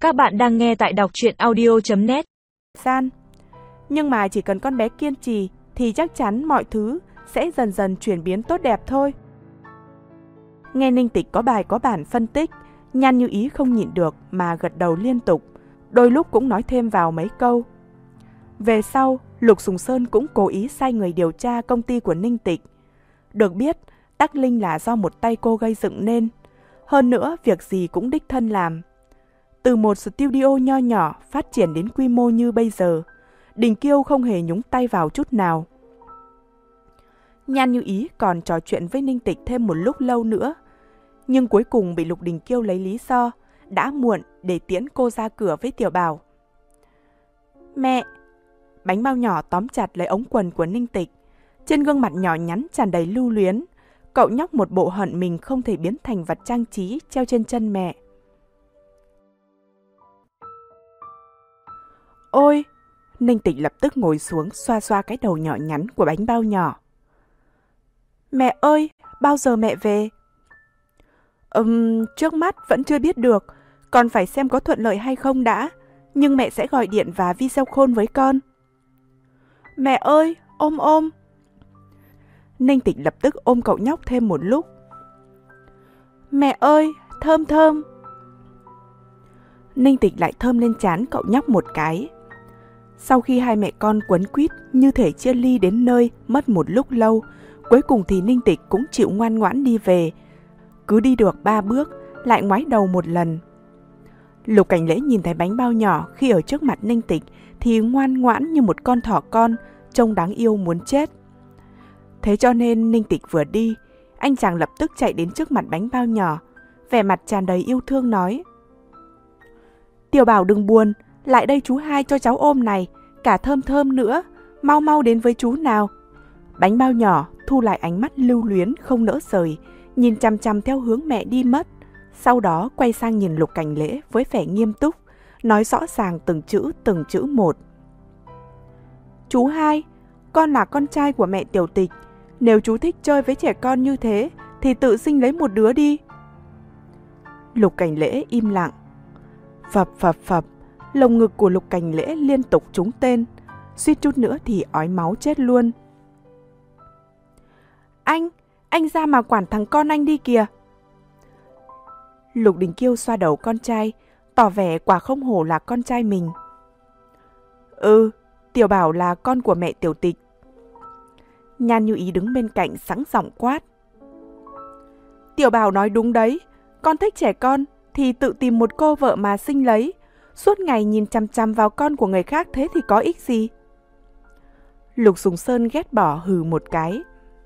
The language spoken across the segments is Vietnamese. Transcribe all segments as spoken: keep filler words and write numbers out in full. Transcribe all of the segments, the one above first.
Các bạn đang nghe tại đọc truyện audio chấm net. Gian. Nhưng mà chỉ cần con bé kiên trì thì chắc chắn mọi thứ sẽ dần dần chuyển biến tốt đẹp thôi. Nghe Ninh Tịch có bài có bản phân tích, Nhan Như Ý không nhịn được mà gật đầu liên tục, đôi lúc cũng nói thêm vào mấy câu. Về sau, Lục Sùng Sơn cũng cố ý sai người điều tra công ty của Ninh Tịch. Được biết, Tắc Linh là do một tay cô gây dựng nên. Hơn nữa, việc gì cũng đích thân làm. Từ một studio nho nhỏ phát triển đến quy mô như bây giờ, Đình Kiêu không hề nhúng tay vào chút nào. Nhan Như Ý còn trò chuyện với Ninh Tịch thêm một lúc lâu nữa, nhưng cuối cùng bị Lục Đình Kiêu lấy lý do đã muộn để tiễn cô ra cửa với Tiểu Bảo. Mẹ! Bánh bao nhỏ tóm chặt lấy ống quần của Ninh Tịch, trên gương mặt nhỏ nhắn tràn đầy lưu luyến. Cậu nhóc một bộ hận mình không thể biến thành vật trang trí treo trên chân mẹ. Ôi! Ninh Tịch lập tức ngồi xuống xoa xoa cái đầu nhỏ nhắn của bánh bao nhỏ. Mẹ ơi! Bao giờ mẹ về? Ừm, trước mắt vẫn chưa biết được, còn phải xem có thuận lợi hay không đã, nhưng mẹ sẽ gọi điện và video call với con. Mẹ ơi! Ôm ôm! Ninh Tịch lập tức ôm cậu nhóc thêm một lúc. Mẹ ơi! Thơm thơm! Ninh Tịch lại thơm lên trán cậu nhóc một cái. Sau khi hai mẹ con quấn quýt như thể chia ly đến nơi mất một lúc lâu, cuối cùng thì Ninh Tịch cũng chịu ngoan ngoãn đi về. Cứ đi được ba bước, lại ngoái đầu một lần. Lục Cảnh Lễ nhìn thấy bánh bao nhỏ khi ở trước mặt Ninh Tịch thì ngoan ngoãn như một con thỏ con, trông đáng yêu muốn chết. Thế cho nên Ninh Tịch vừa đi, anh chàng lập tức chạy đến trước mặt bánh bao nhỏ, vẻ mặt tràn đầy yêu thương nói. Tiểu Bảo đừng buồn, lại đây chú hai cho cháu ôm này, cả thơm thơm nữa, mau mau đến với chú nào. Bánh bao nhỏ thu lại ánh mắt lưu luyến không nỡ rời, nhìn chằm chằm theo hướng mẹ đi mất, sau đó quay sang nhìn Lục Cảnh Lễ với vẻ nghiêm túc, nói rõ ràng từng chữ từng chữ một. Chú hai, con là con trai của mẹ Tiểu Tịch, nếu chú thích chơi với trẻ con như thế thì tự sinh lấy một đứa đi. Lục Cảnh Lễ im lặng. Phập phập phập, lồng ngực của Lục Cảnh Lễ liên tục trúng tên, suýt chút nữa thì ói máu chết luôn. Anh, anh ra mà quản thằng con anh đi kìa. Lục Đình Kiêu xoa đầu con trai, tỏ vẻ quả không hổ là con trai mình. Ừ, Tiểu Bảo là con của mẹ Tiểu Tịch. Nhan Như Ý đứng bên cạnh sẵn giọng quát. Tiểu Bảo nói đúng đấy, con thích trẻ con thì tự tìm một cô vợ mà sinh lấy, suốt ngày nhìn chằm chằm vào con của người khác thế thì có ích gì. Lục Sùng Sơn ghét bỏ hừ một cái.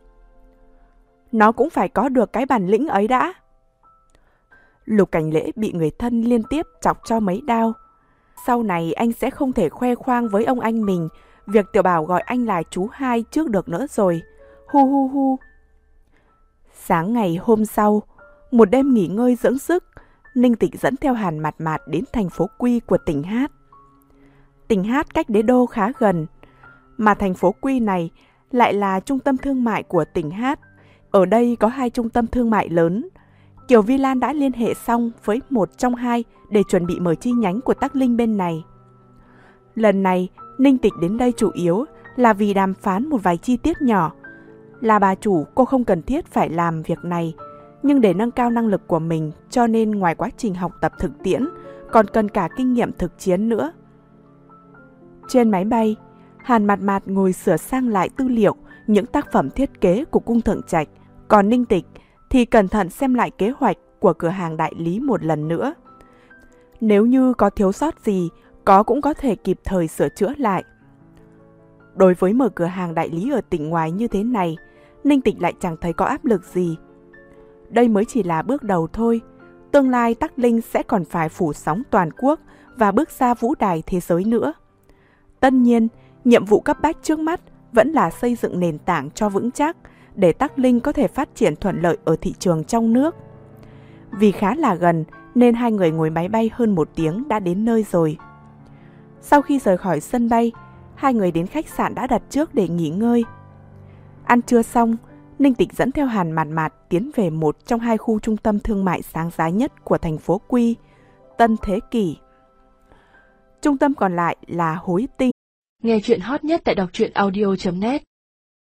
Nó cũng phải có được cái bản lĩnh ấy đã. Lục Cảnh Lễ bị người thân liên tiếp chọc cho mấy đao. Sau này anh sẽ không thể khoe khoang với ông anh mình việc Tiểu Bảo gọi anh là chú hai trước được nữa rồi. Hu hu hu. Sáng ngày hôm sau, một đêm nghỉ ngơi dưỡng sức, Ninh Tịch dẫn theo Hàn Mạt Mạt đến thành phố Quy của tỉnh Hát. Tỉnh Hát cách đế đô khá gần, mà thành phố Quy này lại là trung tâm thương mại của tỉnh Hát. Ở đây có hai trung tâm thương mại lớn. Kiều Vi Lan đã liên hệ xong với một trong hai để chuẩn bị mở chi nhánh của Tắc Linh bên này. Lần này, Ninh Tịch đến đây chủ yếu là vì đàm phán một vài chi tiết nhỏ. Là bà chủ, cô không cần thiết phải làm việc này, nhưng để nâng cao năng lực của mình cho nên ngoài quá trình học tập thực tiễn, còn cần cả kinh nghiệm thực chiến nữa. Trên máy bay, Hàn Mạt Mạt ngồi sửa sang lại tư liệu những tác phẩm thiết kế của cung Thượng Trạch, còn Ninh Tịch thì cẩn thận xem lại kế hoạch của cửa hàng đại lý một lần nữa. Nếu như có thiếu sót gì, có cũng có thể kịp thời sửa chữa lại. Đối với mở cửa hàng đại lý ở tỉnh ngoài như thế này, Ninh Tịch lại chẳng thấy có áp lực gì. Đây mới chỉ là bước đầu thôi. Tương lai Tắc Linh sẽ còn phải phủ sóng toàn quốc và bước ra vũ đài thế giới nữa. Tất nhiên, nhiệm vụ cấp bách trước mắt vẫn là xây dựng nền tảng cho vững chắc để Tắc Linh có thể phát triển thuận lợi ở thị trường trong nước. Vì khá là gần nên hai người ngồi máy bay hơn một tiếng đã đến nơi rồi. Sau khi rời khỏi sân bay, hai người đến khách sạn đã đặt trước để nghỉ ngơi. Ăn trưa xong, Ninh Tịch dẫn theo Hàn Mạt Mạt tiến về một trong hai khu trung tâm thương mại sáng giá nhất của thành phố Quy, Tân Thế Kỷ. Trung tâm còn lại là hối tinh. Nghe chuyện hot nhất tại đọc truyện audio chấm net